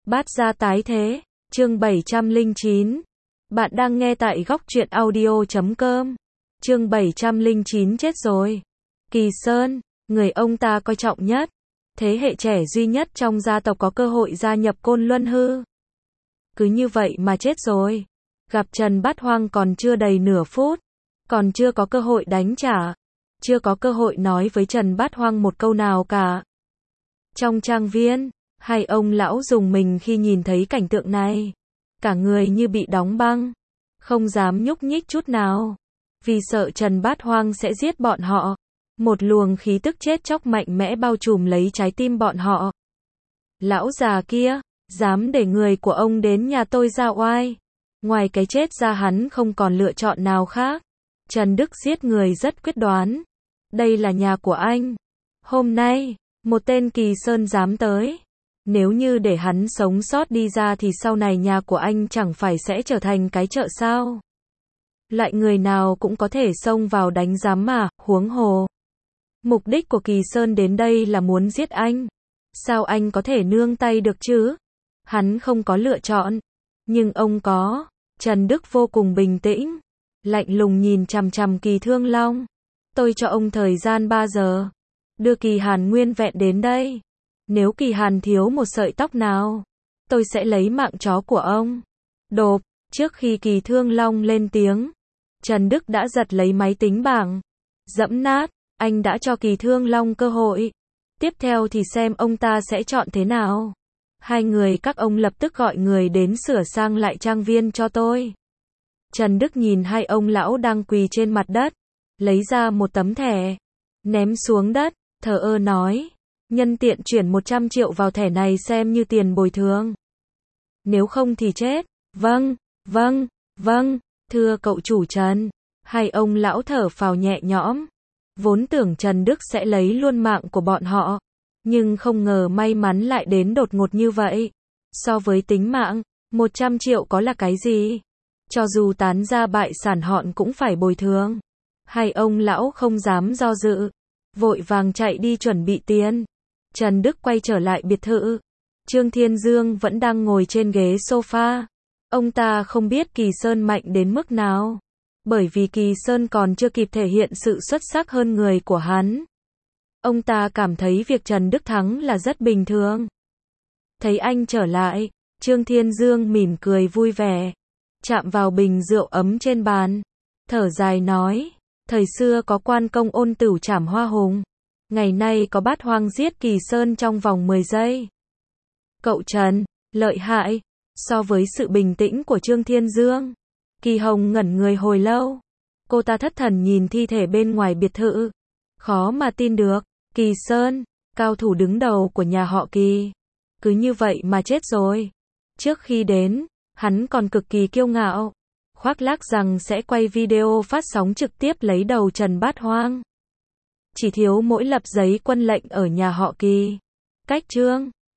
Bát gia tái thế, chương 709. Bạn đang nghe tại góc truyện audio.com. Chương 709 chết rồi. Kỳ Sơn, người ông ta coi trọng nhất, thế hệ trẻ duy nhất trong gia tộc có cơ hội gia nhập Côn Luân Hư. Cứ như vậy mà chết rồi. Gặp Trần Bát Hoang còn chưa đầy nửa phút, còn chưa có cơ hội đánh trả, chưa có cơ hội nói với Trần Bát Hoang một câu nào cả. Trong trang viên, hai ông lão rùng mình khi nhìn thấy cảnh tượng này. Cả người như bị đóng băng, không dám nhúc nhích chút nào, vì sợ Trần Bát Hoang sẽ giết bọn họ. Một luồng khí tức chết chóc mạnh mẽ bao trùm lấy trái tim bọn họ. Lão già kia, dám để người của ông đến nhà tôi ra oai. Ngoài cái chết ra hắn không còn lựa chọn nào khác. Trần Đức giết người rất quyết đoán. Đây là nhà của anh. Hôm nay, một tên Kỳ Sơn dám tới. Nếu như để hắn sống sót đi ra thì sau này nhà của anh chẳng phải sẽ trở thành cái chợ sao? Loại người nào cũng có thể xông vào đánh giám mà, huống hồ. Mục đích của Kỳ Sơn đến đây là muốn giết anh. Sao anh có thể nương tay được chứ? Hắn không có lựa chọn. Nhưng ông có. Trần Đức vô cùng bình tĩnh. Lạnh lùng nhìn chằm chằm Kỳ Thương Long. Tôi cho ông thời gian 3 giờ. Đưa Kỳ Hàn nguyên vẹn đến đây. Nếu Kỳ Hàn thiếu một sợi tóc nào, tôi sẽ lấy mạng chó của ông. Đột, trước khi Kỳ Thương Long lên tiếng, Trần Đức đã giật lấy máy tính bảng. Dẫm nát, anh đã cho Kỳ Thương Long cơ hội. Tiếp theo thì xem ông ta sẽ chọn thế nào. Hai người các ông lập tức gọi người đến sửa sang lại trang viên cho tôi. Trần Đức nhìn hai ông lão đang quỳ trên mặt đất, lấy ra một tấm thẻ, ném xuống đất, thờ ơ nói. Nhân tiện chuyển 100 triệu vào thẻ này xem như tiền bồi thường. Nếu không thì chết. Vâng, vâng, vâng, thưa cậu chủ Trần. Hai ông lão thở phào nhẹ nhõm. Vốn tưởng Trần Đức sẽ lấy luôn mạng của bọn họ. Nhưng không ngờ may mắn lại đến đột ngột như vậy. So với tính mạng, 100 triệu có là cái gì? Cho dù tán ra bại sản họ cũng phải bồi thường. Hai ông lão không dám do dự. Vội vàng chạy đi chuẩn bị tiền. Trần Đức quay trở lại biệt thự. Trương Thiên Dương vẫn đang ngồi trên ghế sofa. Ông ta không biết Kỳ Sơn mạnh đến mức nào. Bởi vì Kỳ Sơn còn chưa kịp thể hiện sự xuất sắc hơn người của hắn. Ông ta cảm thấy việc Trần Đức thắng là rất bình thường. Thấy anh trở lại, Trương Thiên Dương mỉm cười vui vẻ. Chạm vào bình rượu ấm trên bàn. Thở dài nói, thời xưa có quan công Ôn Tửu trảm Hoa Hùng. Ngày nay có Bát Hoang giết Kỳ Sơn trong vòng 10 giây. Cậu Trần, lợi hại. So với sự bình tĩnh của Trương Thiên Dương, Kỳ Hồng ngẩn người hồi lâu. Cô ta thất thần nhìn thi thể bên ngoài biệt thự. Khó mà tin được, Kỳ Sơn, cao thủ đứng đầu của nhà họ Kỳ, cứ như vậy mà chết rồi. Trước khi đến, hắn còn cực kỳ kiêu ngạo, khoác lác rằng sẽ quay video phát sóng trực tiếp lấy đầu Trần Bát Hoang. Chỉ thiếu mỗi lập giấy quân lệnh ở nhà họ Kỳ. Cách Trương